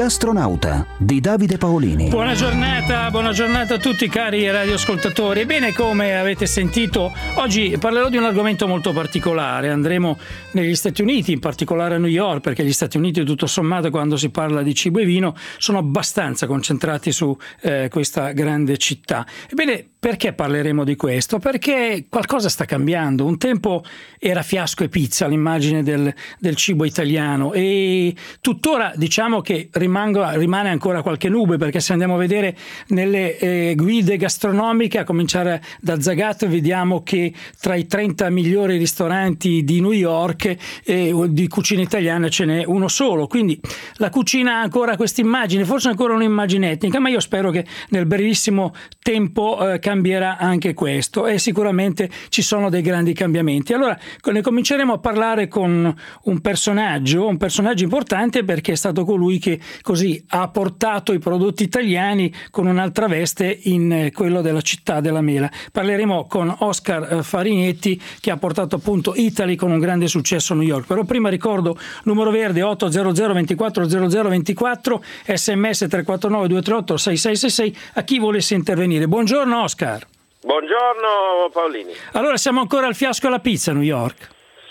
Gastronauta di Davide Paolini. Buona giornata a tutti cari radioascoltatori. Ebbene, come avete sentito, oggi parlerò di un argomento molto particolare. Andremo negli Stati Uniti, in particolare a New York, perché gli Stati Uniti, tutto sommato, quando si parla di cibo e vino, sono abbastanza concentrati su questa grande città. Ebbene, perché parleremo di questo? Perché qualcosa sta cambiando. Un tempo era fiasco e pizza l'immagine del cibo italiano, e tuttora diciamo che rimane ancora qualche nube, perché se andiamo a vedere nelle guide gastronomiche, a cominciare da Zagat, vediamo che tra i 30 migliori ristoranti di New York di cucina italiana ce n'è uno solo. Quindi la cucina ha ancora questa immagine, forse ancora un'immagine etnica, ma io spero che nel brevissimo tempo cambierà anche questo, e sicuramente ci sono dei grandi cambiamenti. Allora ne cominceremo a parlare con un personaggio importante, perché è stato colui che così ha portato i prodotti italiani con un'altra veste in quello della città della mela. Parleremo con Oscar Farinetti, che ha portato appunto Italy con un grande successo a New York. Però prima ricordo numero verde 800 24 00 24, sms 349 238 6666 a chi volesse intervenire. Buongiorno Oscar. Buongiorno Paolini. Allora, siamo ancora al fiasco alla pizza a New York?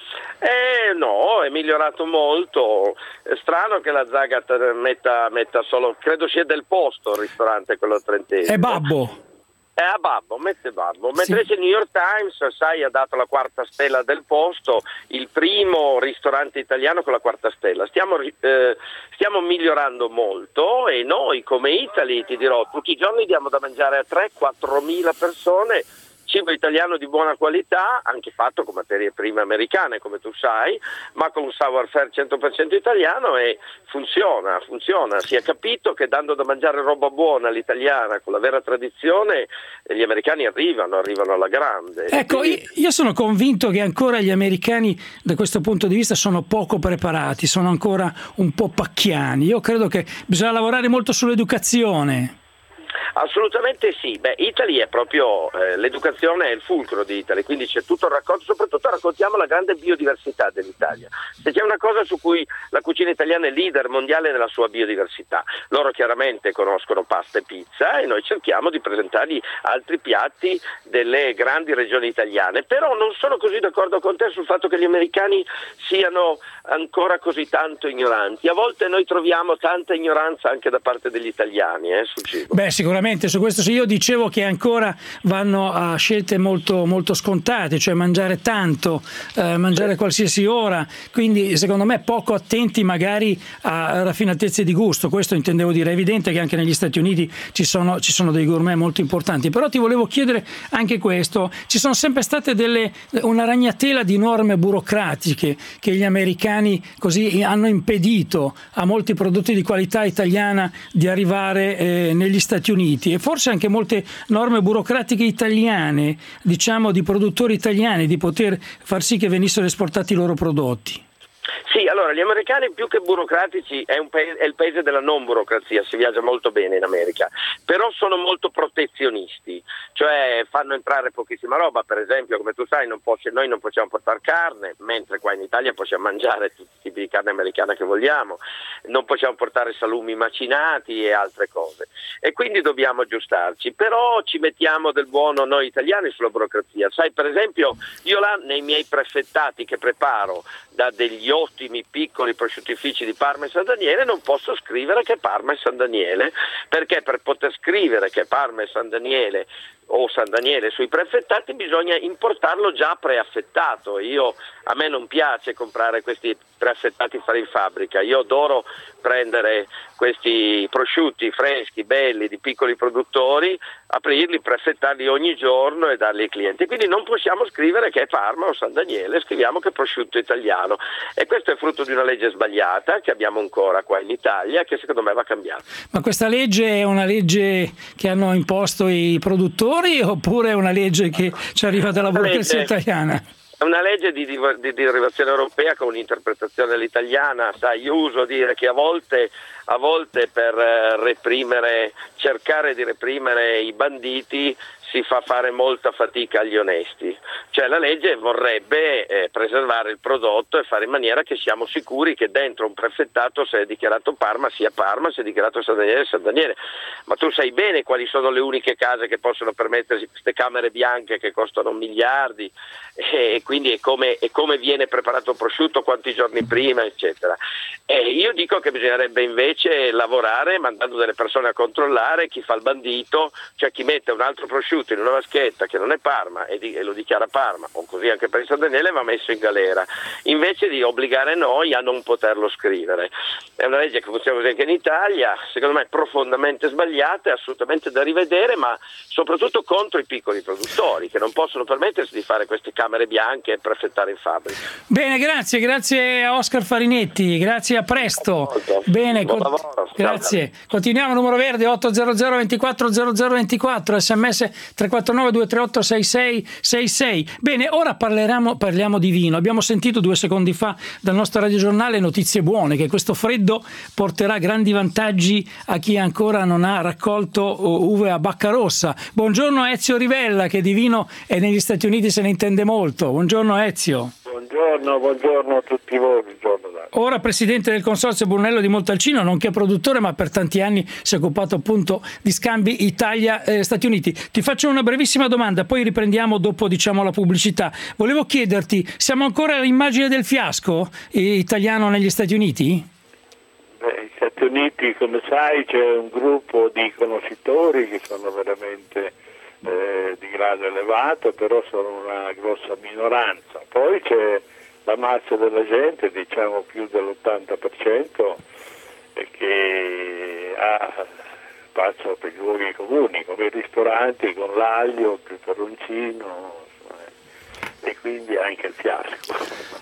No, è migliorato molto. È strano che la Zagat metta solo, credo sia del posto il ristorante quello trentesimo. È Babbo. È a Babbo, mette Babbo. Mentre Sì. invece il New York Times, sai, ha dato la 4ª stella del posto, il primo ristorante italiano con la 4ª stella. Stiamo migliorando molto, e noi come Italy, ti dirò, tutti i giorni diamo da mangiare a 3-4 mila persone cibo italiano di buona qualità, anche fatto con materie prime americane, come tu sai, ma con un savoir-faire 100% italiano, e funziona. Si è capito che dando da mangiare roba buona all'italiana, con la vera tradizione, gli americani arrivano alla grande. Ecco, io sono convinto che ancora gli americani da questo punto di vista sono poco preparati, sono ancora un po' pacchiani. Io credo che bisogna lavorare molto sull'educazione. Assolutamente sì. Italy è proprio l'educazione è il fulcro di Italy, quindi c'è tutto il racconto, soprattutto raccontiamo la grande biodiversità dell'Italia. Se c'è una cosa su cui la cucina italiana è leader mondiale nella sua biodiversità, loro chiaramente conoscono pasta e pizza, e noi cerchiamo di presentargli altri piatti delle grandi regioni italiane. Però non sono così d'accordo con te sul fatto che gli americani siano ancora così tanto ignoranti. A volte noi troviamo tanta ignoranza anche da parte degli italiani sul cibo. Sicuramente su questo sì. Io dicevo che ancora vanno a scelte molto, molto scontate, cioè mangiare tanto, mangiare qualsiasi ora, quindi secondo me poco attenti magari a raffinatezze di gusto. Questo intendevo dire. È evidente che anche negli Stati Uniti ci sono dei gourmet molto importanti, però ti volevo chiedere anche questo: ci sono sempre state una ragnatela di norme burocratiche che gli americani così hanno impedito a molti prodotti di qualità italiana di arrivare negli Stati Uniti, e forse anche molte norme burocratiche italiane, diciamo di produttori italiani, di poter far sì che venissero esportati i loro prodotti. Sì, allora gli americani più che burocratici è il paese della non burocrazia, si viaggia molto bene in America, però sono molto protezionisti, cioè fanno entrare pochissima roba. Per esempio, come tu sai, noi non possiamo portare carne, mentre qua in Italia possiamo mangiare tutti i tipi di carne americana che vogliamo, non possiamo portare salumi macinati e altre cose, e quindi dobbiamo aggiustarci. Però ci mettiamo del buono noi italiani sulla burocrazia. Sai, per esempio, io là nei miei prefettati che preparo da degli ottimi piccoli prosciuttifici di Parma e San Daniele non posso scrivere che Parma e San Daniele, perché per poter scrivere che Parma e San Daniele o San Daniele sui prefettati bisogna importarlo già preaffettato. A me non piace comprare questi preaffettati fare in fabbrica, io adoro prendere questi prosciutti freschi, belli, di piccoli produttori, aprirli, preaffettarli ogni giorno e darli ai clienti. Quindi non possiamo scrivere che è Parma o San Daniele, scriviamo che è prosciutto italiano, e questo è frutto di una legge sbagliata che abbiamo ancora qua in Italia, che secondo me va cambiata. Ma questa legge è una legge che hanno imposto i produttori, oppure è una legge che ci arriva dalla burocrazia italiana? È una legge di derivazione europea con un'interpretazione all'italiana. Sai, io uso dire che a volte per cercare di reprimere i banditi si fa fare molta fatica agli onesti. Cioè la legge vorrebbe preservare il prodotto e fare in maniera che siamo sicuri che dentro un prefettato, se è dichiarato Parma, sia Parma, se è dichiarato San Daniele, San Daniele. Ma tu sai bene quali sono le uniche case che possono permettersi queste camere bianche che costano miliardi, e quindi è come viene preparato il prosciutto, quanti giorni prima, eccetera. E io dico che bisognerebbe invece lavorare mandando delle persone a controllare chi fa il bandito, cioè chi mette un altro prosciutto in una vaschetta che non è Parma e lo dichiara Parma, o così anche per il San Daniele, va messo in galera, invece di obbligare noi a non poterlo scrivere. È una legge che funziona così anche in Italia, secondo me è profondamente sbagliata, è assolutamente da rivedere, ma soprattutto contro i piccoli produttori che non possono permettersi di fare queste camere bianche e prefettare in fabbrica. Bene, grazie a Oscar Farinetti, grazie, a presto. Bene, buon lavoro. Grazie. Continuiamo, numero verde 800 24 0024, sms 349 238 6666. Bene, ora parliamo di vino. Abbiamo sentito 2 secondi fa dal nostro radiogiornale notizie buone, che questo freddo porterà grandi vantaggi a chi ancora non ha raccolto uve a bacca rossa. Buongiorno a Ezio Rivella, che di vino e negli Stati Uniti se ne intende molto. Buongiorno Ezio. Buongiorno a tutti voi. Buongiorno. Ora presidente del consorzio Brunello di Montalcino, nonché produttore, ma per tanti anni si è occupato appunto di scambi Italia-Stati Uniti. Ti faccio una brevissima domanda, poi riprendiamo dopo la pubblicità. Volevo chiederti, siamo ancora all'immagine del fiasco italiano negli Stati Uniti? Negli Stati Uniti, come sai, c'è un gruppo di conoscitori che sono veramente di grado elevato, però sono una grossa minoranza. Poi c'è la massa della gente, diciamo più dell'80%, che passa per i luoghi comuni, come i ristoranti con l'aglio, il peperoncino, e quindi anche il fiasco.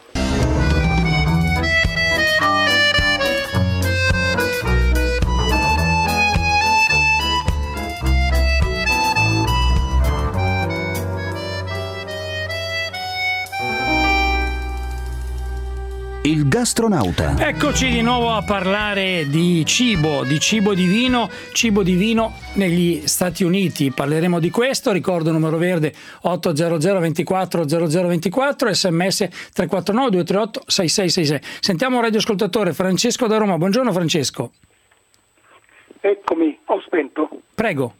Il gastronauta. Eccoci di nuovo a parlare di cibo di vino negli Stati Uniti. Parleremo di questo, ricordo numero verde 800 24 0024, sms 349 238 6666. Sentiamo un radioascoltatore, Francesco da Roma. Buongiorno Francesco. Eccomi, ho spento. Prego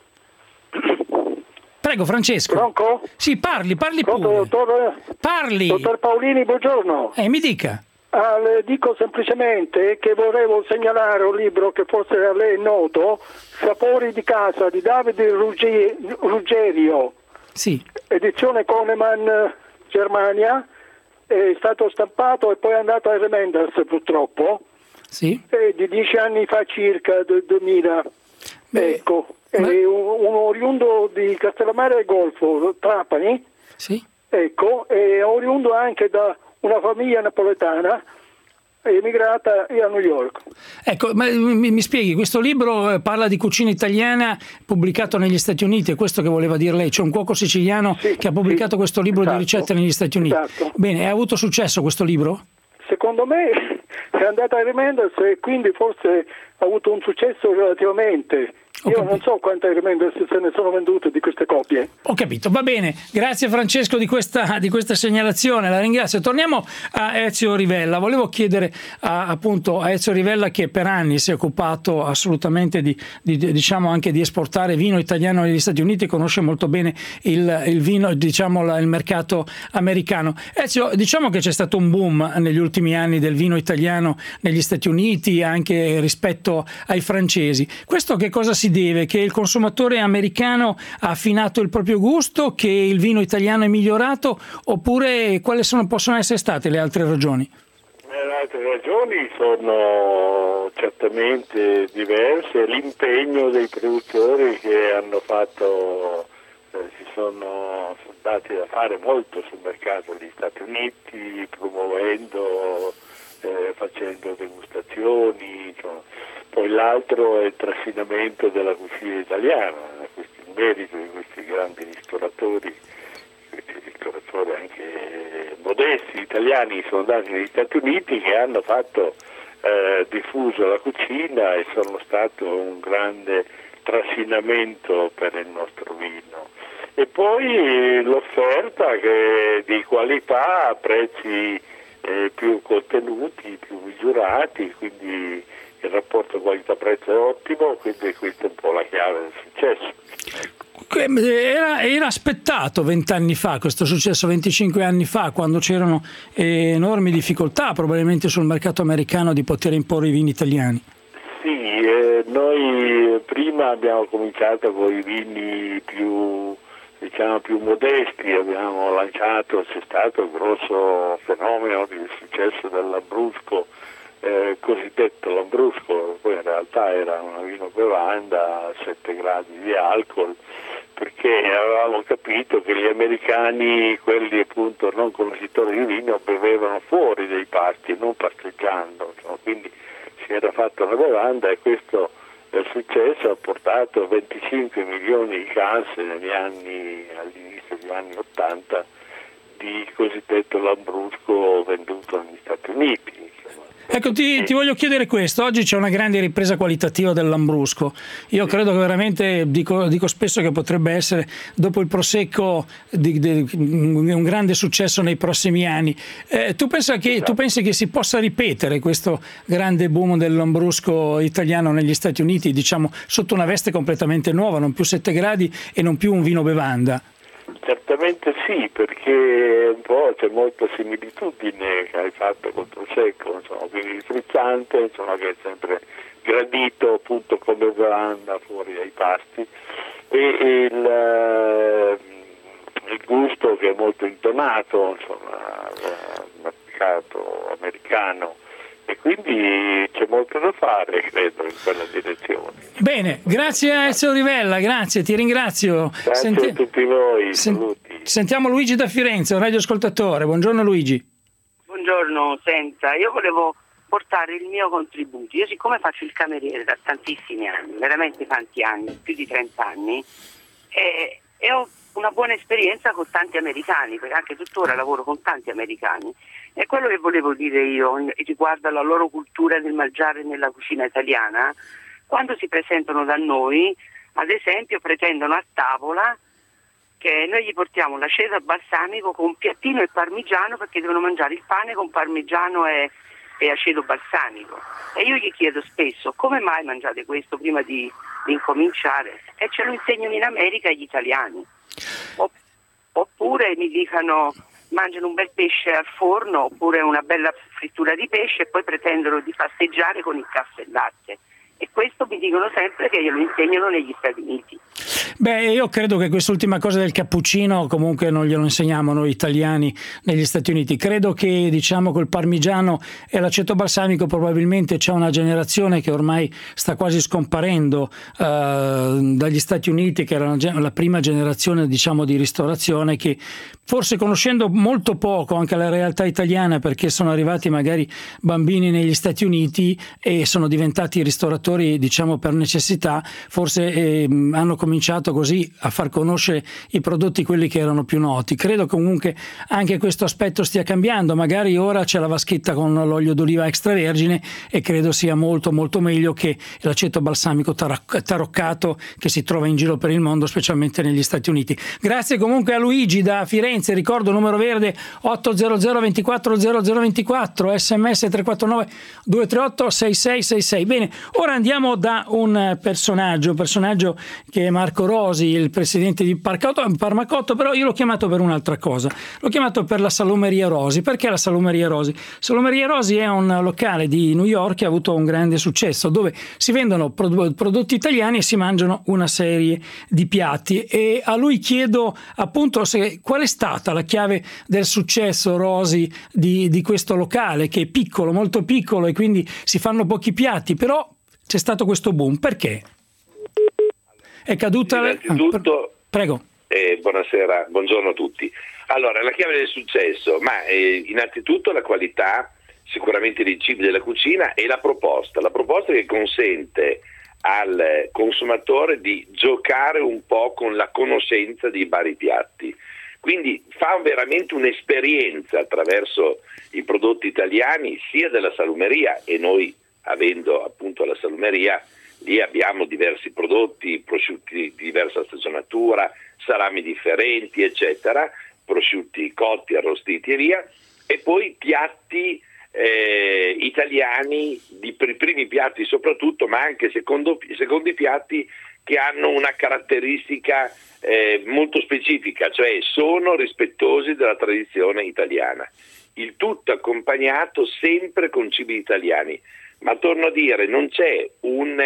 Francesco. Pronto? Sì, parli Pronto, pure. Parli. Dottor Paolini, buongiorno. Mi dica. Le dico semplicemente che volevo segnalare un libro che forse a lei è noto, Sapori di casa, di Davide Ruggerio. Sì. Edizione Coneman, Germania. È stato stampato e poi è andato a Remenders purtroppo. Sì. Di 10 anni fa circa, del 2000. Ecco. È un oriundo di Castellammare e Golfo, Trapani, sì. Ecco, è oriundo anche da una famiglia napoletana emigrata a New York. Ecco, ma mi spieghi, questo libro parla di cucina italiana pubblicato negli Stati Uniti, è questo che voleva dire lei? C'è un cuoco siciliano che ha pubblicato questo libro di ricette negli Stati Uniti. Esatto. Bene, ha avuto successo questo libro? Secondo me è andata a Remenders e quindi forse ha avuto un successo relativamente. Io non so quante Remenders se ne sono vendute di queste copie. Ho capito, va bene. Grazie Francesco di questa segnalazione, la ringrazio. Torniamo a Ezio Rivella. Volevo chiedere appunto a Ezio Rivella, che per anni si è occupato assolutamente diciamo anche di esportare vino italiano negli Stati Uniti, conosce molto bene il vino, diciamo il mercato americano. Ezio, diciamo che c'è stato un boom negli ultimi anni del vino italiano negli Stati Uniti anche rispetto ai francesi. Questo che cosa si deve? Che il consumatore americano ha affinato il proprio gusto, che il vino italiano è migliorato, oppure quali possono essere state le altre ragioni? Le altre ragioni sono certamente diverse. L'impegno dei produttori che hanno fatto, si sono dati da fare molto sul mercato degli Stati Uniti, promuovendo, facendo degustazioni, insomma. Poi l'altro è il trascinamento della cucina italiana, il merito di questi grandi ristoratori anche modesti italiani sono andati negli Stati Uniti, che hanno fatto diffuso la cucina e sono stato un grande trascinamento per il nostro vino. e poi l'offerta che è di qualità a prezzi più contenuti, più misurati, quindi il rapporto qualità-prezzo è ottimo, quindi questa è un po' la chiave del successo. Era aspettato 20 anni fa questo successo, 25 anni fa, quando c'erano enormi difficoltà probabilmente sul mercato americano di poter imporre i vini italiani? Sì, noi prima abbiamo cominciato con i vini più modesti, abbiamo lanciato, c'è stato il grosso fenomeno di successo del Lambrusco, cosiddetto Lambrusco, poi in realtà era una vino bevanda a 7 gradi di alcol, perché avevamo capito che gli americani, quelli appunto non conoscitori di vino, bevevano fuori dai pasti, non pasteggiando, quindi si era fatta una bevanda e questo successo ha portato 25 milioni di casse all'inizio degli anni 80 di cosiddetto Lambrusco venduto negli Stati Uniti. Ecco, ti voglio chiedere questo. Oggi c'è una grande ripresa qualitativa del Lambrusco. Io credo che veramente, dico spesso che potrebbe essere, dopo il Prosecco, un grande successo nei prossimi anni. Tu pensi che si possa ripetere questo grande boom del Lambrusco italiano negli Stati Uniti, diciamo, sotto una veste completamente nuova, non più 7 gradi e non più un vino bevanda? Certamente sì, perché un po' c'è molta similitudine che hai fatto col Prosecco, quindi frizzante, che è sempre gradito appunto come bevanda fuori dai pasti, e il gusto che è molto intonato, nel mercato americano. E quindi c'è molto da fare, credo, in quella direzione. Bene, grazie a Ezio Rivella, grazie, ti ringrazio. Grazie a tutti voi, saluti. Sentiamo Luigi da Firenze, un radioascoltatore. Buongiorno Luigi. Buongiorno, senta, io volevo portare il mio contributo. Io siccome faccio il cameriere da tantissimi anni, veramente tanti anni, più di 30 anni, e ho una buona esperienza con tanti americani, perché anche tuttora lavoro con tanti americani. E quello che volevo dire io riguardo alla loro cultura del mangiare nella cucina italiana, quando si presentano da noi, ad esempio, pretendono a tavola che noi gli portiamo l'aceto balsamico con un piattino e parmigiano, perché devono mangiare il pane con parmigiano e aceto balsamico. E io gli chiedo spesso: come mai mangiate questo prima di incominciare? E ce lo insegnano in America gli italiani. Oppure mi dicono: mangiano un bel pesce al forno oppure una bella frittura di pesce e poi pretendono di pasteggiare con il caffè e latte. E questo mi dicono sempre che glielo insegnano negli Stati Uniti. Beh, io credo che quest'ultima cosa del cappuccino comunque non glielo insegniamo noi italiani negli Stati Uniti. Credo che, diciamo, col parmigiano e l'aceto balsamico probabilmente c'è una generazione che ormai sta quasi scomparendo dagli Stati Uniti, che era la prima generazione, diciamo, di ristorazione, che forse, conoscendo molto poco anche la realtà italiana, perché sono arrivati magari bambini negli Stati Uniti e sono diventati ristoratori, diciamo, per necessità, forse hanno cominciato così a far conoscere i prodotti, quelli che erano più noti. Credo comunque anche questo aspetto stia cambiando. Magari ora c'è la vaschetta con l'olio d'oliva extravergine e credo sia molto molto meglio che l'aceto balsamico taroccato che si trova in giro per il mondo, specialmente negli Stati Uniti. Grazie comunque a Luigi da Firenze. Ricordo numero verde 800 24 0024, sms 349 238 6666. Bene, ora andiamo da un personaggio che è Marco Rosi, il presidente di Parmacotto, però io l'ho chiamato per un'altra cosa. L'ho chiamato per la Salumeria Rosi. Perché la Salumeria Rosi? Salumeria Rosi è un locale di New York che ha avuto un grande successo, dove si vendono prodotti italiani e si mangiano una serie di piatti. E a lui chiedo appunto qual è stata la chiave del successo, Rosi, di questo locale, che è piccolo, molto piccolo, e quindi si fanno pochi piatti, però c'è stato questo boom. Perché? È caduta innanzitutto, prego. Buonasera, buongiorno a tutti. Allora, la chiave del successo, innanzitutto la qualità sicuramente dei cibi della cucina e la proposta che consente al consumatore di giocare un po' con la conoscenza dei vari piatti. Quindi fa veramente un'esperienza attraverso i prodotti italiani, sia della salumeria, e noi, avendo appunto la salumeria, lì abbiamo diversi prodotti, prosciutti di diversa stagionatura, salami differenti, eccetera, prosciutti cotti, arrostiti e via, e poi piatti italiani, primi piatti soprattutto, ma anche secondi piatti che hanno una caratteristica molto specifica, cioè sono rispettosi della tradizione italiana. Il tutto accompagnato sempre con cibi italiani, ma torno a dire, non c'è un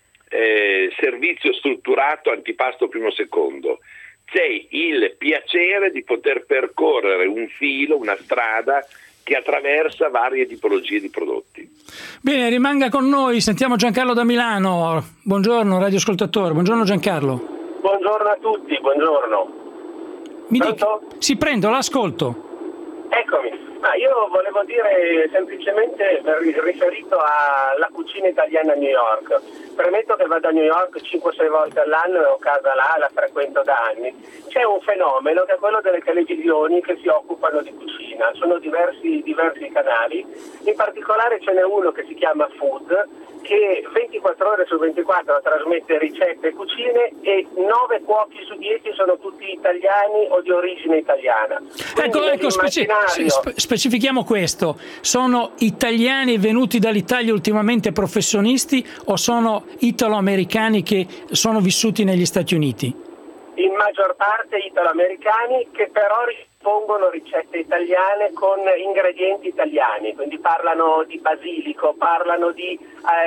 servizio strutturato antipasto primo secondo, c'è il piacere di poter percorrere un filo, una strada che attraversa varie tipologie di prodotti. Bene, rimanga con noi, sentiamo Giancarlo da Milano. Buongiorno radioascoltatore, buongiorno Giancarlo. Buongiorno a tutti, buongiorno. Mi dica, sì, prendo, l'ascolto. Eccomi. Io volevo dire semplicemente riferito alla cucina italiana a New York. Premetto che vado a New York 5-6 volte all'anno e ho casa là, la frequento da anni. C'è un fenomeno che è quello delle televisioni che si occupano di cucina. Sono diversi canali, in particolare ce n'è uno che si chiama Food, che 24 ore su 24 trasmette ricette e cucine, e 9 cuochi su 10 sono tutti italiani o di origine italiana. Ecco, specifichiamo questo: sono italiani venuti dall'Italia ultimamente professionisti o sono italo-americani che sono vissuti negli Stati Uniti? In maggior parte italo-americani, che però rispondono ricette italiane con ingredienti italiani, quindi parlano di basilico, parlano di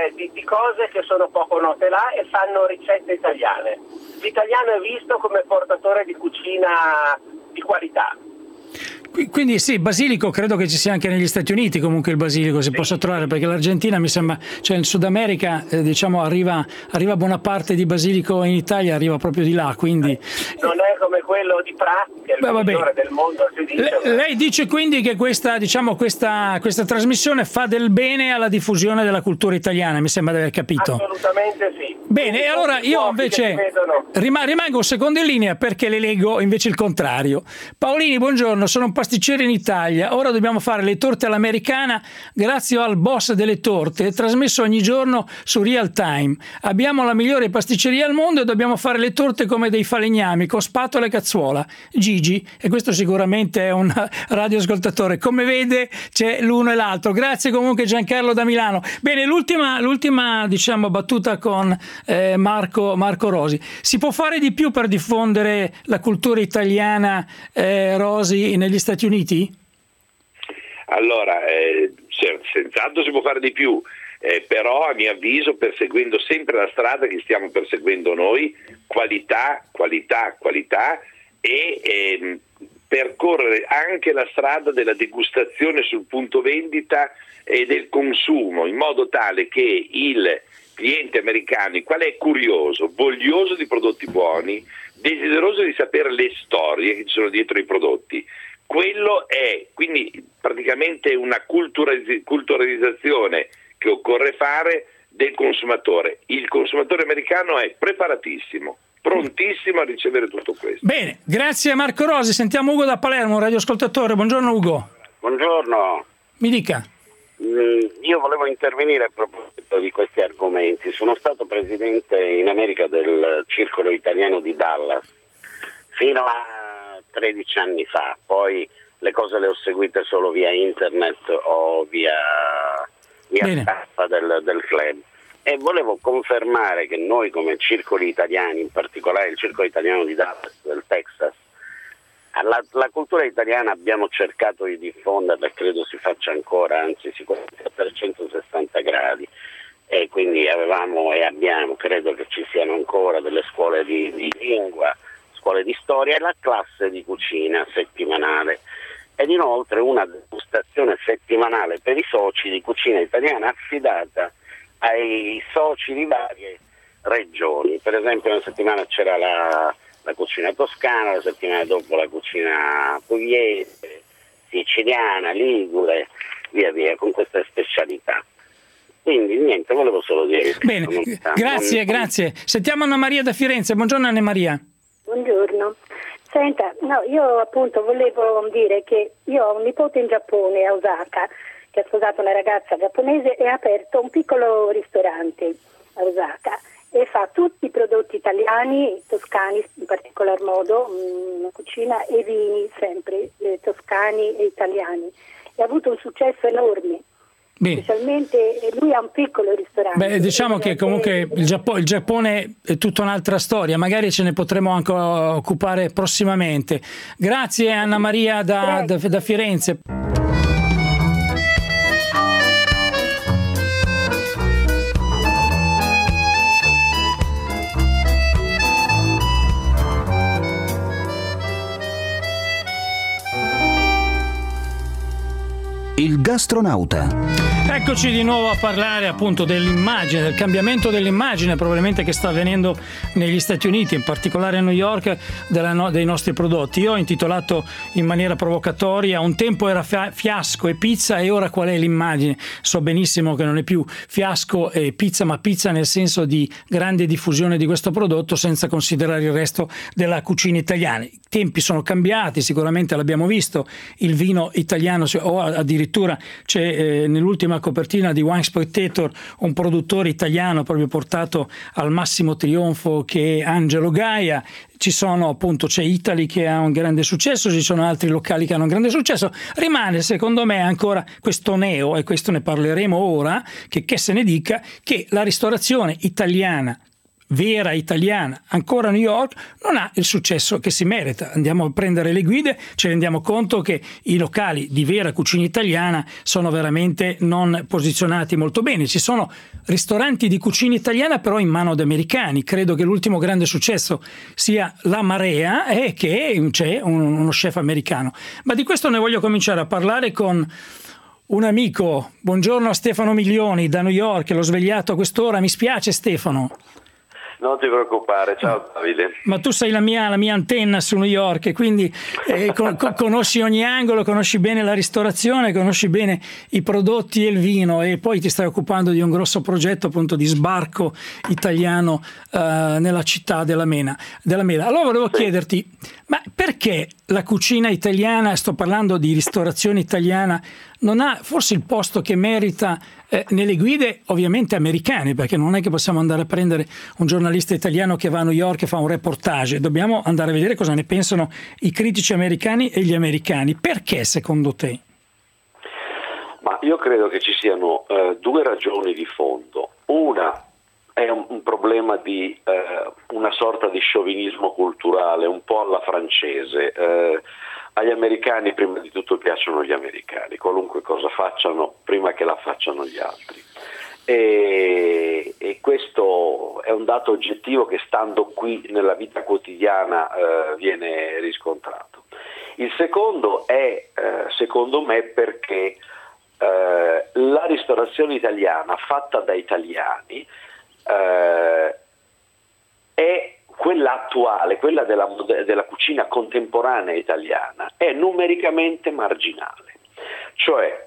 cose che sono poco note là e fanno ricette italiane. L'italiano è visto come portatore di cucina di qualità. Quindi sì, basilico credo che ci sia anche negli Stati Uniti, comunque il basilico si possa trovare, perché l'Argentina mi sembra, cioè in Sud America diciamo arriva buona parte di basilico in Italia, arriva proprio di là, quindi non è come quello di Prati, che è il migliore del mondo, si dice. Lei dice quindi che questa trasmissione fa del bene alla diffusione della cultura italiana, mi sembra di aver capito. Assolutamente sì. Bene, e allora io invece rimango un secondo in linea, perché le leggo invece il contrario. Paolini, buongiorno, sono un pasticcere in Italia, ora dobbiamo fare le torte all'americana grazie al boss delle torte, trasmesso ogni giorno su Real Time. Abbiamo la migliore pasticceria al mondo e dobbiamo fare le torte come dei falegnami, con spatola e cazzuola. Gigi, e questo sicuramente è un radioascoltatore, come vede c'è l'uno e l'altro. Grazie comunque Giancarlo da Milano. Bene, l'ultima diciamo battuta con Marco Rosi. Si può fare di più per diffondere la cultura italiana, Rosi, negli Stati Uniti? Allora, senz'altro si può fare di più, però a mio avviso perseguendo sempre la strada che stiamo perseguendo noi, qualità e percorrere anche la strada della degustazione sul punto vendita e del consumo, in modo tale che il cliente americano, il quale è curioso, voglioso di prodotti buoni, desideroso di sapere le storie che ci sono dietro i prodotti, quello è quindi praticamente una culturalizzazione che occorre fare del consumatore. Il consumatore americano è preparatissimo, prontissimo a ricevere tutto questo. Bene, grazie a Marco Rosi. Sentiamo Ugo da Palermo, un radioascoltatore. Buongiorno Ugo. Buongiorno. Mi dica. Io volevo intervenire a proposito di questi argomenti. Sono stato presidente in America del Circolo Italiano di Dallas fino a 13 anni fa, poi le cose le ho seguite solo via internet o via stampa del club, e volevo confermare che noi come circoli italiani, in particolare il Circolo Italiano di Dallas del Texas, la cultura italiana abbiamo cercato di diffonderla e credo si faccia ancora, anzi sicuramente a 360 gradi, e quindi avevamo e abbiamo, credo che ci siano ancora delle scuole di lingua, scuole di storia e la classe di cucina settimanale, ed inoltre una degustazione settimanale per i soci di cucina italiana affidata ai soci di varie regioni. Per esempio una settimana c'era la cucina toscana, la settimana dopo la cucina pugliese, siciliana, ligure, via con queste specialità. Quindi niente, volevo solo dire. Bene, grazie. Sentiamo Anna Maria da Firenze. Buongiorno Anna Maria. Buongiorno. Senta, io appunto volevo dire che io ho un nipote in Giappone, a Osaka, che ha sposato una ragazza giapponese e ha aperto un piccolo ristorante a Osaka. e fa tutti i prodotti italiani, toscani in particolar modo, cucina e vini sempre toscani e italiani. E ha avuto un successo enorme. Bene. Specialmente lui ha un piccolo ristorante. Diciamo che comunque il Giappone è tutta un'altra storia, magari ce ne potremo anche occupare prossimamente. Grazie Anna Maria da Firenze. Il gastronauta. Eccoci di nuovo a parlare appunto dell'immagine, del cambiamento dell'immagine probabilmente che sta avvenendo negli Stati Uniti, in particolare a New York, dei nostri prodotti. Io ho intitolato in maniera provocatoria: un tempo era fiasco e pizza e ora qual è l'immagine? So benissimo che non è più fiasco e pizza, ma pizza nel senso di grande diffusione di questo prodotto senza considerare il resto della cucina italiana. I tempi sono cambiati, sicuramente l'abbiamo visto, il vino italiano, o addirittura c'è nell'ultima copertina di Wine Spectator un produttore italiano proprio portato al massimo trionfo che è Angelo Gaia. Ci sono appunto, c'è Italy che ha un grande successo, ci sono altri locali che hanno un grande successo. Rimane secondo me ancora questo neo, e questo ne parleremo ora, che se ne dica, che la ristorazione italiana, vera italiana, ancora a New York, non ha il successo che si merita. Andiamo a prendere le guide, ci rendiamo conto che i locali di vera cucina italiana sono veramente non posizionati molto bene. Ci sono ristoranti di cucina italiana però in mano ad americani. Credo che l'ultimo grande successo sia La Marea e che c'è uno chef americano. Ma di questo ne voglio cominciare a parlare con un amico. Buongiorno a Stefano Miglioni da New York, l'ho svegliato a quest'ora, mi spiace Stefano. Non ti preoccupare, ciao Davide. Ma tu sei la mia antenna su New York e quindi conosci ogni angolo, conosci bene la ristorazione, conosci bene i prodotti e il vino, e poi ti stai occupando di un grosso progetto appunto di sbarco italiano nella città della Mela. Allora volevo chiederti, ma perché la cucina italiana, sto parlando di ristorazione italiana, non ha forse il posto che merita nelle guide ovviamente americane? Perché non è che possiamo andare a prendere un giornalista italiano che va a New York e fa un reportage, dobbiamo andare a vedere cosa ne pensano i critici americani e gli americani. Perché secondo te? Ma io credo che ci siano due ragioni di fondo. Una è un problema di una sorta di sciovinismo culturale, un po' alla francese. Agli americani prima di tutto piacciono gli americani, qualunque cosa facciano prima che la facciano gli altri, e questo è un dato oggettivo che stando qui nella vita quotidiana viene riscontrato. Il secondo è secondo me perché la ristorazione italiana fatta da italiani è quella attuale, quella della cucina contemporanea italiana, è numericamente marginale. Cioè,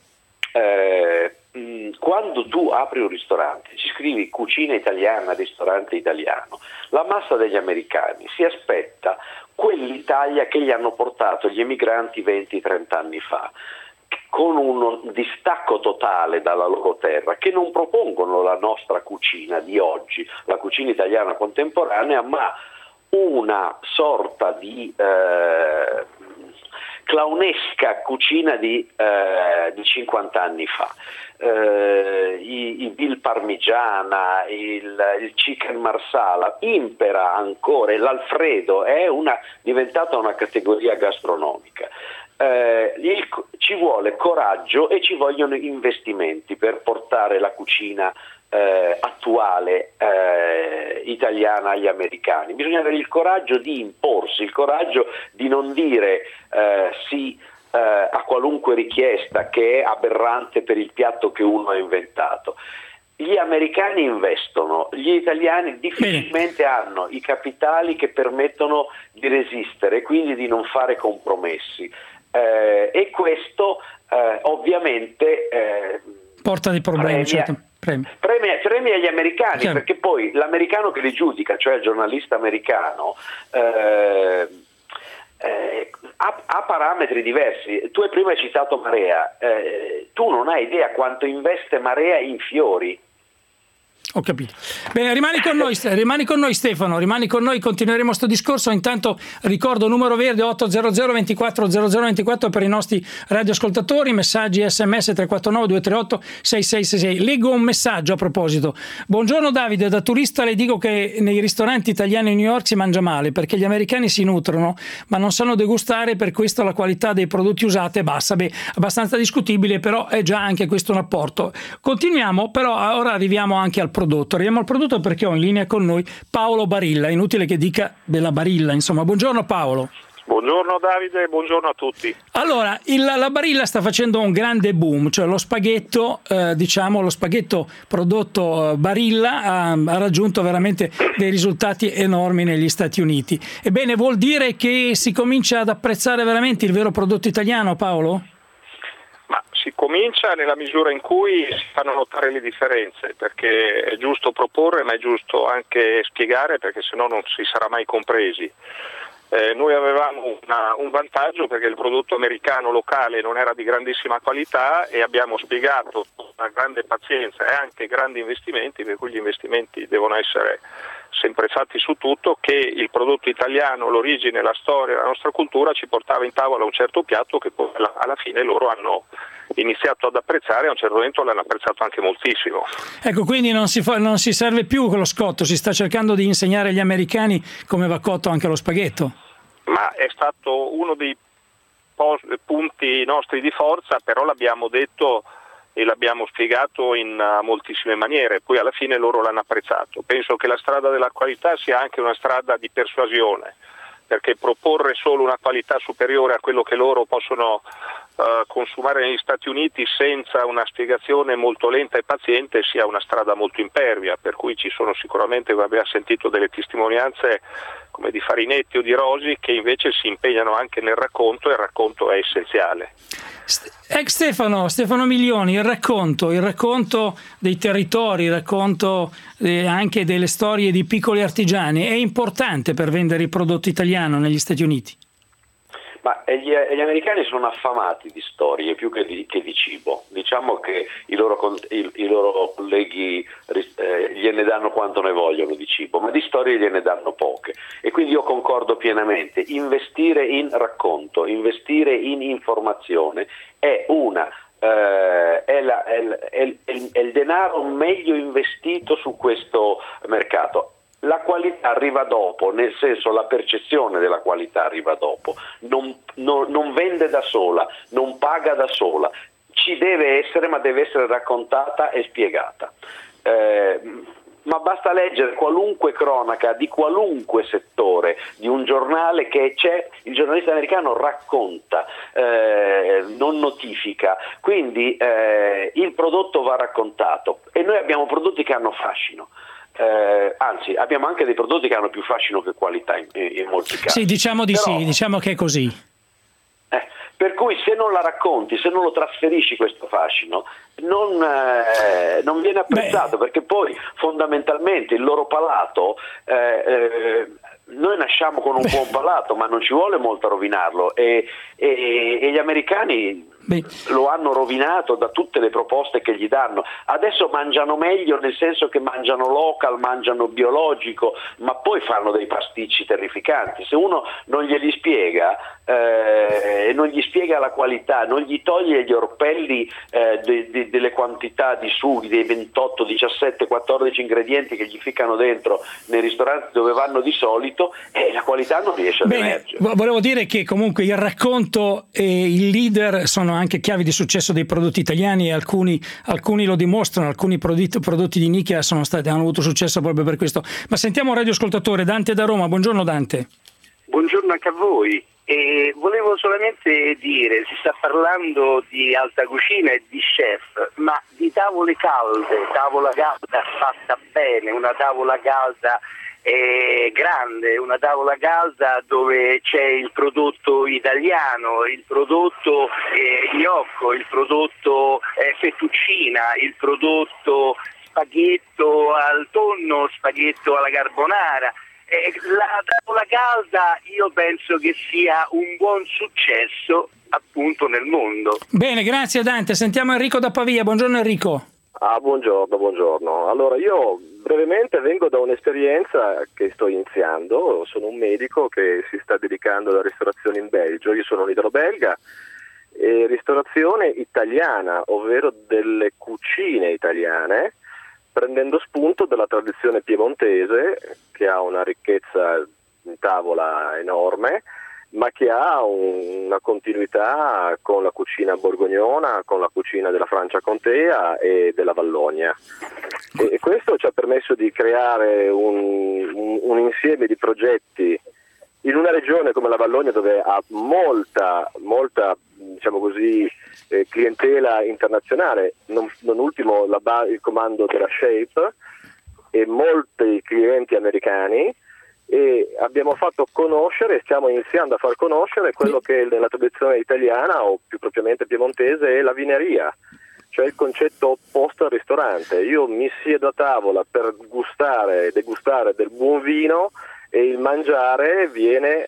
quando tu apri un ristorante, ci scrivi cucina italiana, ristorante italiano, la massa degli americani si aspetta quell'Italia che gli hanno portato gli emigranti 20-30 anni fa, con un distacco totale dalla loro terra, che non propongono la nostra cucina di oggi, la cucina italiana contemporanea, ma una sorta di clownesca cucina di 50 anni fa. Il Bill Parmigiana, il chicken marsala impera ancora, l'Alfredo è diventata una categoria gastronomica. Ci vuole coraggio e ci vogliono investimenti per portare la cucina attuale italiana agli americani. Bisogna avere il coraggio di imporsi, il coraggio di non dire sì a qualunque richiesta che è aberrante per il piatto che uno ha inventato. Gli americani investono, gli italiani difficilmente hanno i capitali che permettono di resistere e quindi di non fare compromessi. E questo ovviamente porta dei problemi, premia gli americani, chiaro. Perché poi l'americano che li giudica, cioè il giornalista americano, ha parametri diversi. Tu prima hai citato Marea, tu non hai idea quanto investe Marea in fiori. Ho capito. Bene, rimani con noi Stefano, rimani con noi, continueremo questo discorso. Intanto ricordo numero verde 800 24 0024 per i nostri radioascoltatori, messaggi SMS 349 238 6666. Leggo un messaggio a proposito. Buongiorno Davide, da turista le dico che nei ristoranti italiani a New York si mangia male perché gli americani si nutrono ma non sanno degustare, per questo la qualità dei prodotti usati è bassa. Abbastanza discutibile, però è già anche questo un apporto. Continuiamo, però ora arriviamo anche al prodotto. Arriviamo al prodotto perché ho in linea con noi Paolo Barilla, inutile che dica della Barilla, insomma. Buongiorno Paolo. Buongiorno Davide, buongiorno a tutti. Allora, la Barilla sta facendo un grande boom, cioè lo spaghetto prodotto Barilla ha raggiunto veramente dei risultati enormi negli Stati Uniti. Ebbene, vuol dire che si comincia ad apprezzare veramente il vero prodotto italiano, Paolo? Ma si comincia nella misura in cui si fanno notare le differenze, perché è giusto proporre ma è giusto anche spiegare, perché sennò non si sarà mai compresi. Noi avevamo un vantaggio perché il prodotto americano locale non era di grandissima qualità e abbiamo spiegato con una grande pazienza e anche grandi investimenti, per cui gli investimenti devono essere sempre fatti su tutto, che il prodotto italiano, l'origine, la storia, la nostra cultura ci portava in tavola un certo piatto che poi alla fine loro hanno iniziato ad apprezzare e a un certo momento l'hanno apprezzato anche moltissimo. Ecco, quindi non si serve più con lo scotto, si sta cercando di insegnare agli americani come va cotto anche lo spaghetto. Ma è stato uno dei punti nostri di forza, però l'abbiamo detto e l'abbiamo spiegato in moltissime maniere, poi alla fine loro l'hanno apprezzato. Penso che la strada della qualità sia anche una strada di persuasione, perché proporre solo una qualità superiore a quello che loro possono consumare negli Stati Uniti senza una spiegazione molto lenta e paziente sia una strada molto impervia, per cui ci sono sicuramente, come abbiamo sentito, delle testimonianze come di Farinetti o di Rosi che invece si impegnano anche nel racconto, e il racconto è essenziale. Stefano Milioni, il racconto dei territori, il racconto anche delle storie di piccoli artigiani è importante per vendere il prodotto italiano negli Stati Uniti? Ma gli americani sono affamati di storie più che di cibo. Diciamo che i loro colleghi gliene danno quanto ne vogliono di cibo, ma di storie gliene danno poche. E quindi io concordo pienamente. Investire in racconto, investire in informazione è il denaro meglio investito su questo mercato. La qualità arriva dopo, nel senso la percezione della qualità arriva dopo, non vende da sola, non paga da sola, ci deve essere, ma deve essere raccontata e spiegata. Ma basta leggere qualunque cronaca di qualunque settore di un giornale che c'è, il giornalista americano racconta, non notifica, quindi il prodotto va raccontato e noi abbiamo prodotti che hanno fascino. Anzi, abbiamo anche dei prodotti che hanno più fascino che qualità in molti casi. Sì, diciamo di sì, diciamo che è così. Per cui se non la racconti, se non lo trasferisci questo fascino, non viene apprezzato, perché poi fondamentalmente il loro palato, noi nasciamo con un buon palato, ma non ci vuole molto a rovinarlo e gli americani lo hanno rovinato da tutte le proposte che gli danno. Adesso mangiano meglio, nel senso che mangiano local, mangiano biologico, ma poi fanno dei pasticci terrificanti. Se uno non glieli spiega, non gli spiega la qualità, non gli toglie gli orpelli delle quantità di sughi, dei 28, 17, 14 ingredienti che gli ficcano dentro nei ristoranti dove vanno di solito, la qualità non riesce ad emergere. Volevo dire che comunque il racconto e il leader sono anche chiavi di successo dei prodotti italiani e alcuni lo dimostrano, alcuni prodotti di nicchia hanno avuto successo proprio per questo. Ma sentiamo un radioascoltatore, Dante da Roma. Buongiorno Dante. Buongiorno anche a voi. Volevo solamente dire, si sta parlando di alta cucina e di chef, ma di tavole calde, tavola calda fatta bene, una tavola calda grande, una tavola calda dove c'è il prodotto italiano, il prodotto gnocco, il prodotto fettuccina, il prodotto spaghetto al tonno, spaghetto alla carbonara. La tavola calda io penso che sia un buon successo appunto nel mondo. Bene, grazie Dante. Sentiamo Enrico da Pavia. Buongiorno Enrico. Buongiorno. Allora, io brevemente vengo da un'esperienza che sto iniziando. Sono un medico che si sta dedicando alla ristorazione in Belgio. Io sono un italo-belga e ristorazione italiana, ovvero delle cucine italiane, prendendo spunto dalla tradizione piemontese, che ha una ricchezza in tavola enorme, ma che ha una continuità con la cucina borgognona, con la cucina della Francia Contea e della Valogna. E questo ci ha permesso di creare un insieme di progetti in una regione come la Valogna, dove ha molta diciamo così, clientela internazionale, non ultimo il comando della Shape e molti clienti americani. E abbiamo fatto conoscere, stiamo iniziando a far conoscere quello che nella tradizione italiana, o più propriamente piemontese, è la vineria, cioè il concetto opposto al ristorante. Io mi siedo a tavola per degustare del buon vino e il mangiare viene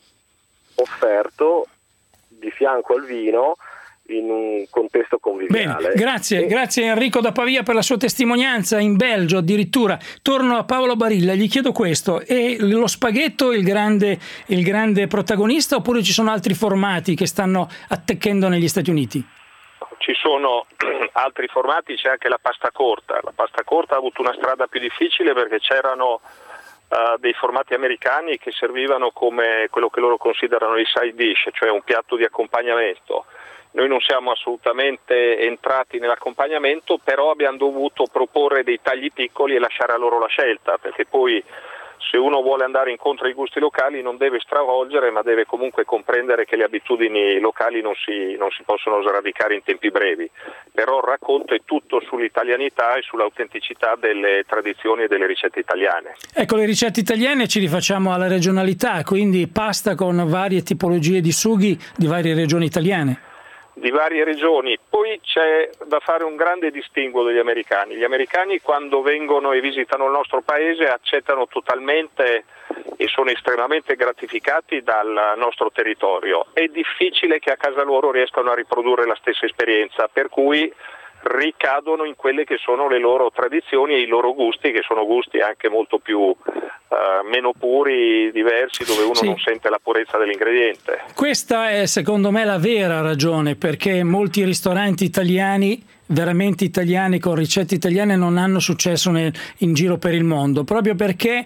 offerto di fianco al vino in un contesto conviviale. Bene, grazie Enrico da Pavia per la sua testimonianza in Belgio addirittura. Torno a Paolo Barilla, gli chiedo questo: è lo spaghetto il grande protagonista, oppure ci sono altri formati che stanno attecchendo negli Stati Uniti? Ci sono altri formati, c'è anche la pasta corta. La pasta corta ha avuto una strada più difficile perché c'erano dei formati americani che servivano come quello che loro considerano i side dish, cioè un piatto di accompagnamento. Noi non siamo assolutamente entrati nell'accompagnamento, però abbiamo dovuto proporre dei tagli piccoli e lasciare a loro la scelta, perché poi se uno vuole andare incontro ai gusti locali non deve stravolgere, ma deve comunque comprendere che le abitudini locali non si possono sradicare in tempi brevi. Però il racconto è tutto sull'italianità e sull'autenticità delle tradizioni e delle ricette italiane. Ecco, le ricette italiane ci rifacciamo alla regionalità, quindi pasta con varie tipologie di sughi di varie regioni italiane. Di varie regioni. Poi c'è da fare un grande distinguo degli americani. Gli americani, quando vengono e visitano il nostro paese, accettano totalmente e sono estremamente gratificati dal nostro territorio. È difficile che a casa loro riescano a riprodurre la stessa esperienza, per cui ricadono in quelle che sono le loro tradizioni e i loro gusti, che sono gusti anche molto più meno puri, diversi, dove uno non sente la purezza dell'ingrediente. Questa è secondo me la vera ragione perché molti ristoranti italiani, veramente italiani, con ricette italiane, non hanno successo in giro per il mondo, proprio perché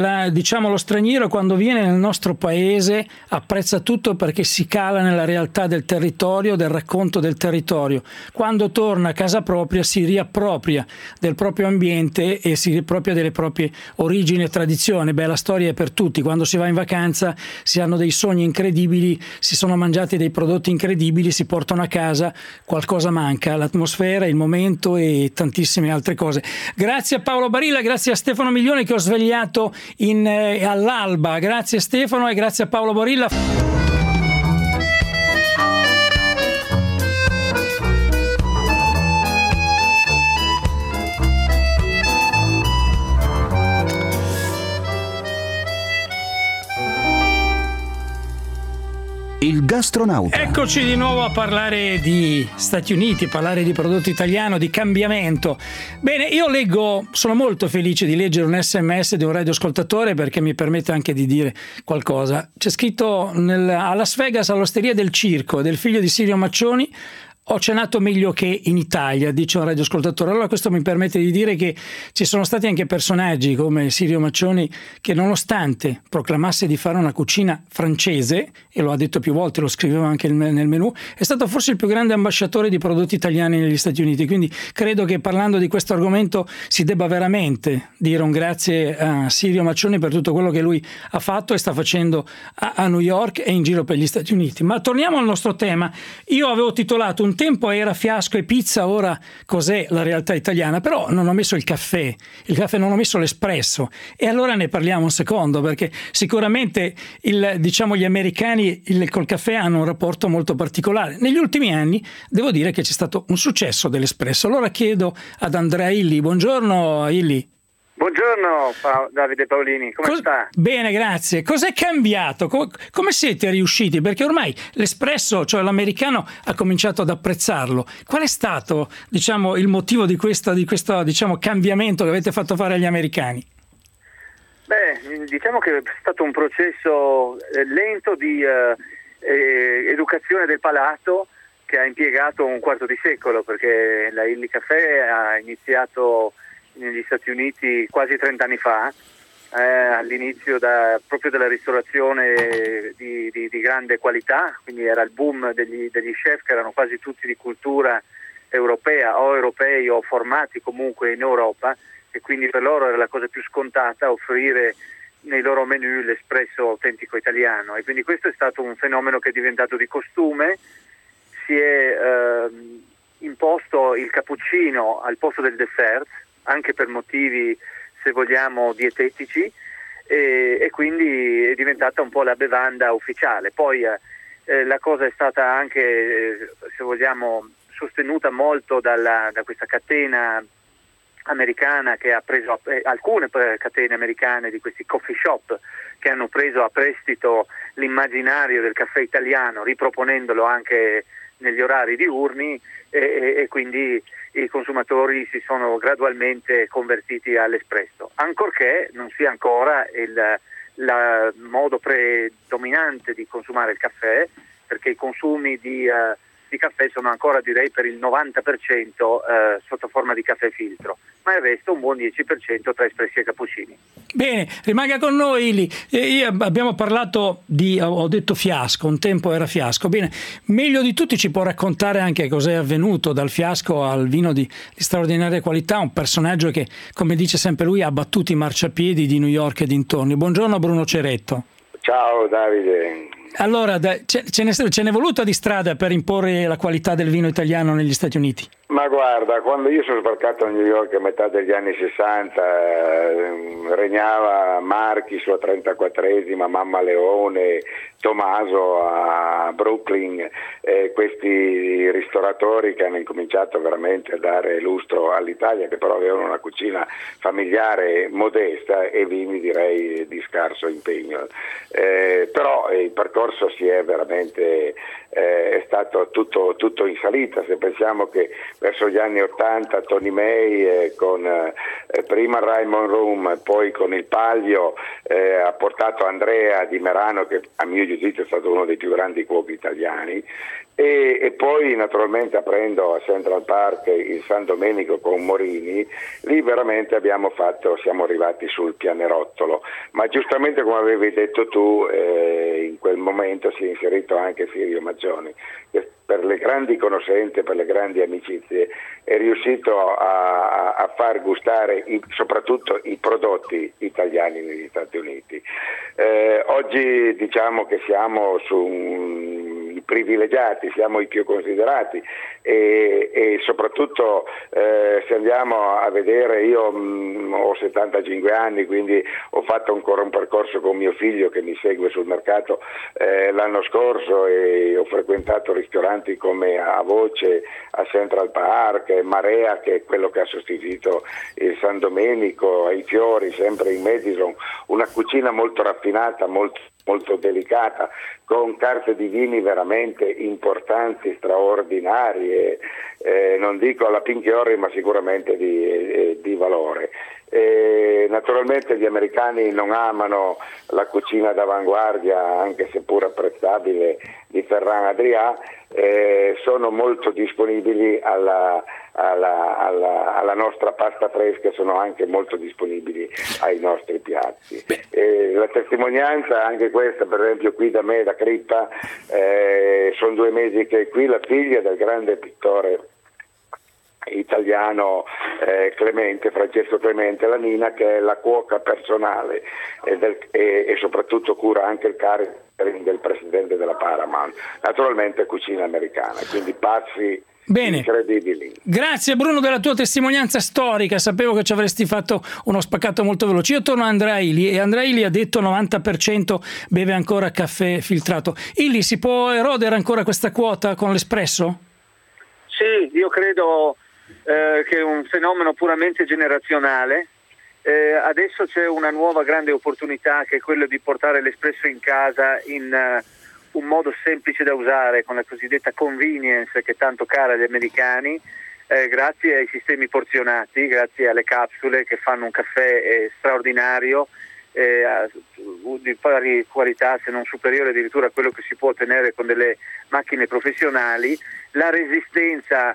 lo straniero quando viene nel nostro paese apprezza tutto perché si cala nella realtà del territorio, del racconto del territorio. Quando torna a casa propria si riappropria del proprio ambiente e si riappropria delle proprie origini e tradizioni. La storia è per tutti. Quando si va in vacanza si hanno dei sogni incredibili, si sono mangiati dei prodotti incredibili, si portano a casa, qualcosa manca, l'atmosfera, il momento e tantissime altre cose. Grazie a Paolo Barilla, grazie a Stefano Miglione che ho svegliato all'alba. Grazie Stefano e grazie a Paolo Barilla. Il gastronauta. Eccoci di nuovo a parlare di Stati Uniti, parlare di prodotto italiano, di cambiamento. Bene, io sono molto felice di leggere un SMS di un radioascoltatore perché mi permette anche di dire qualcosa. C'è scritto a Las Vegas, all'Osteria del Circo, del figlio di Sirio Maccioni: ho cenato meglio che in Italia, dice un radioascoltatore. Allora questo mi permette di dire che ci sono stati anche personaggi come Sirio Maccioni che, nonostante proclamasse di fare una cucina francese, e lo ha detto più volte, lo scriveva anche nel menù, è stato forse il più grande ambasciatore di prodotti italiani negli Stati Uniti. Quindi credo che parlando di questo argomento si debba veramente dire un grazie a Sirio Maccioni per tutto quello che lui ha fatto e sta facendo a New York e in giro per gli Stati Uniti. Ma torniamo al nostro tema. Io avevo titolato: un tempo era fiasco e pizza, ora cos'è la realtà italiana? Però non ho messo il caffè non ho messo l'espresso, e allora ne parliamo un secondo, perché sicuramente gli americani col caffè hanno un rapporto molto particolare. Negli ultimi anni devo dire che c'è stato un successo dell'espresso. Allora chiedo ad Andrea Illy. Buongiorno Illy. Buongiorno Davide Paolini, come sta? Bene, grazie. Cos'è cambiato? Come siete riusciti? Perché ormai l'espresso, cioè l'americano, ha cominciato ad apprezzarlo. Qual è stato, il motivo di questo cambiamento che avete fatto fare agli americani? Diciamo che è stato un processo lento di educazione del palato che ha impiegato un quarto di secolo, perché la Illy Café ha iniziato negli Stati Uniti quasi 30 anni fa, all'inizio proprio della ristorazione di grande qualità, quindi era il boom degli chef che erano quasi tutti di cultura europea o europei o formati comunque in Europa, e quindi per loro era la cosa più scontata offrire nei loro menù l'espresso autentico italiano, e quindi questo è stato un fenomeno che è diventato di costume. Si è imposto il cappuccino al posto del dessert, anche per motivi, se vogliamo, dietetici, e quindi è diventata un po' la bevanda ufficiale. Poi la cosa è stata anche, se vogliamo, sostenuta molto da questa catena americana che ha preso alcune catene americane di questi coffee shop che hanno preso a prestito l'immaginario del caffè italiano, riproponendolo anche negli orari diurni, e quindi i consumatori si sono gradualmente convertiti all'espresso, ancorché non sia ancora il modo predominante di consumare il caffè, perché i consumi di caffè sono ancora, direi, per il 90% sotto forma di caffè filtro, ma il resto un buon 10% tra espressi e cappuccini. Bene, rimanga con noi Illy. Abbiamo parlato ho detto fiasco, un tempo era fiasco. Bene, meglio di tutti ci può raccontare anche cos'è avvenuto dal fiasco al vino di straordinaria qualità, un personaggio che, come dice sempre lui, ha battuto i marciapiedi di New York e dintorni. Buongiorno Bruno Ceretto. Ciao Davide. Allora, ce n'è voluta di strada per imporre la qualità del vino italiano negli Stati Uniti? Ma guarda, quando io sono sbarcato a New York a metà degli anni 60, regnava Marchi sulla 34esima, Mamma Leone, Tommaso a Brooklyn, questi ristoratori che hanno incominciato veramente a dare lustro all'Italia, che però avevano una cucina familiare modesta e vini, direi, di scarso impegno. Però il percorso si è veramente è stato tutto in salita. Se pensiamo che verso gli anni 80 Tony May con prima Raymond Room, poi con il Palio ha portato Andrea Di Merano, che a mio giudizio è stato uno dei più grandi cuochi italiani, e poi naturalmente aprendo a Central Park il San Domenico con Morini, lì veramente siamo arrivati sul pianerottolo, ma giustamente come avevi detto tu, in quel momento si è inserito anche Sirio Maggioni, che per le grandi conoscenze, per le grandi amicizie è riuscito a far gustare soprattutto i prodotti italiani negli Stati Uniti. Oggi diciamo che siamo i privilegiati, siamo i più considerati, e soprattutto se andiamo a vedere, io ho 75 anni, quindi ho fatto ancora un percorso con mio figlio che mi segue sul mercato l'anno scorso, e ho frequentato ristoranti come A Voce, a Central Park, Marea, che è quello che ha sostituito il San Domenico, ai Fiori, sempre in Madison, una cucina molto raffinata, molto delicata, con carte di vini veramente importanti, straordinarie, non dico alla Pinchiori, ma sicuramente di valore. Naturalmente gli americani non amano la cucina d'avanguardia, anche seppur apprezzabile, di Ferran Adrià, sono molto disponibili alla nostra pasta fresca, sono anche molto disponibili ai nostri piatti. La testimonianza, anche questa, per esempio qui da me, da Crippa, sono 2 mesi che qui la figlia del grande pittore italiano Francesco Clemente, la Nina, che è la cuoca personale e soprattutto cura anche il catering del presidente della Paramount, naturalmente cucina americana, quindi passi incredibili. Grazie Bruno della tua testimonianza storica, sapevo che ci avresti fatto uno spaccato molto veloce. Io torno a Andrea Illy, e Andrea Illy ha detto 90% beve ancora caffè filtrato. Illy, si può erodere ancora questa quota con l'espresso? Sì, io credo che è un fenomeno puramente generazionale, Adesso c'è una nuova grande opportunità, che è quello di portare l'espresso in casa in un modo semplice da usare, con la cosiddetta convenience che è tanto cara agli americani, grazie ai sistemi porzionati, grazie alle capsule che fanno un caffè straordinario, di pari qualità, se non superiore addirittura a quello che si può ottenere con delle macchine professionali. La resistenza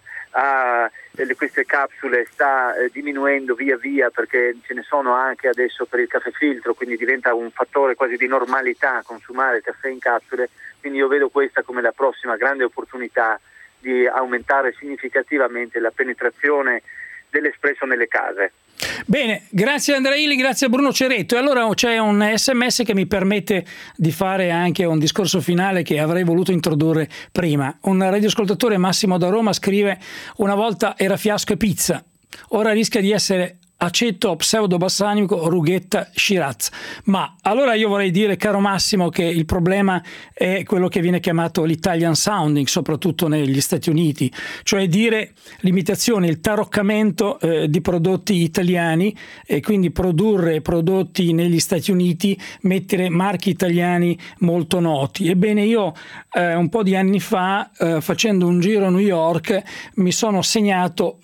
a queste capsule sta diminuendo via via, perché ce ne sono anche adesso per il caffè filtro, quindi diventa un fattore quasi di normalità consumare il caffè in capsule. Quindi io vedo questa come la prossima grande opportunità di aumentare significativamente la penetrazione dell'espresso nelle case. Bene, grazie Andrea Illy, grazie a Bruno Ceretto. E allora c'è un SMS che mi permette di fare anche un discorso finale che avrei voluto introdurre prima. Un radioascoltatore, Massimo da Roma, scrive: una volta era fiasco e pizza, ora rischia di essere aceto pseudobalsamico Rughetta Shiraz. Ma allora io vorrei dire, caro Massimo, che il problema è quello che viene chiamato l'Italian sounding, soprattutto negli Stati Uniti, cioè dire l'imitazione, il taroccamento di prodotti italiani, e quindi produrre prodotti negli Stati Uniti, mettere marchi italiani molto noti. Ebbene, io un po' di anni fa, facendo un giro a New York, mi sono segnato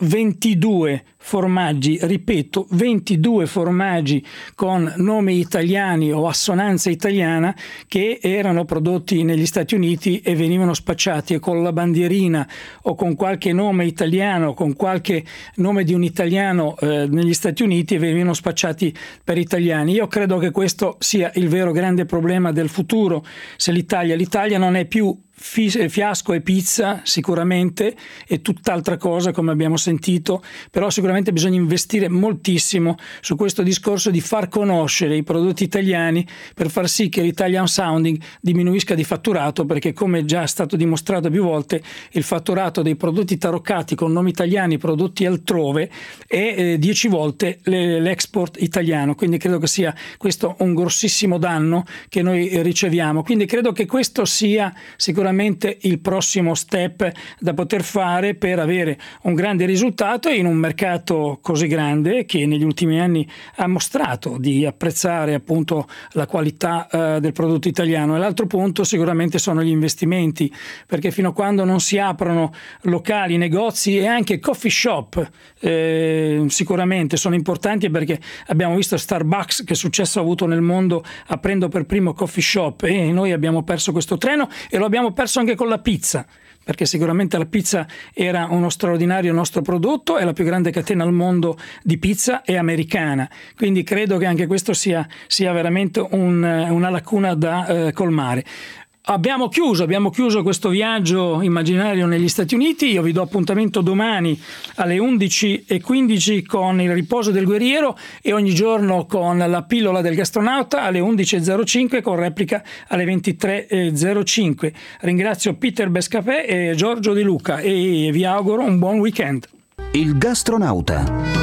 22 formaggi, ripeto, 22 formaggi con nomi italiani o assonanza italiana che erano prodotti negli Stati Uniti e venivano spacciati, e con la bandierina o con qualche nome italiano, con qualche nome di un italiano negli Stati Uniti, e venivano spacciati per italiani. Io credo che questo sia il vero grande problema del futuro. Se l'Italia non è più fiasco e pizza, sicuramente è tutt'altra cosa, come abbiamo sentito, però sicuramente bisogna investire moltissimo su questo discorso di far conoscere i prodotti italiani, per far sì che l'Italian sounding diminuisca di fatturato, perché come già è stato dimostrato più volte, il fatturato dei prodotti taroccati con nomi italiani prodotti altrove è 10 volte l'export italiano. Quindi credo che sia questo un grossissimo danno che noi riceviamo. Quindi credo che questo sia sicuramente il prossimo step da poter fare per avere un grande risultato in un mercato così grande, che negli ultimi anni ha mostrato di apprezzare appunto la qualità del prodotto italiano. E l'altro punto sicuramente sono gli investimenti, perché fino a quando non si aprono locali, negozi e anche coffee shop, sicuramente sono importanti, perché abbiamo visto Starbucks che successo ha avuto nel mondo aprendo per primo coffee shop, e noi abbiamo perso questo treno, e lo abbiamo perso anche con la pizza, perché sicuramente la pizza era uno straordinario nostro prodotto, è la più grande catena al mondo di pizza, è americana. Quindi credo che anche questo sia veramente una lacuna da colmare. Abbiamo chiuso questo viaggio immaginario negli Stati Uniti. Io vi do appuntamento domani alle 11:15 con il riposo del guerriero, e ogni giorno con la pillola del gastronauta alle 11:05 con replica alle 23:05. Ringrazio Peter Bescapè e Giorgio De Luca e vi auguro un buon weekend. Il gastronauta.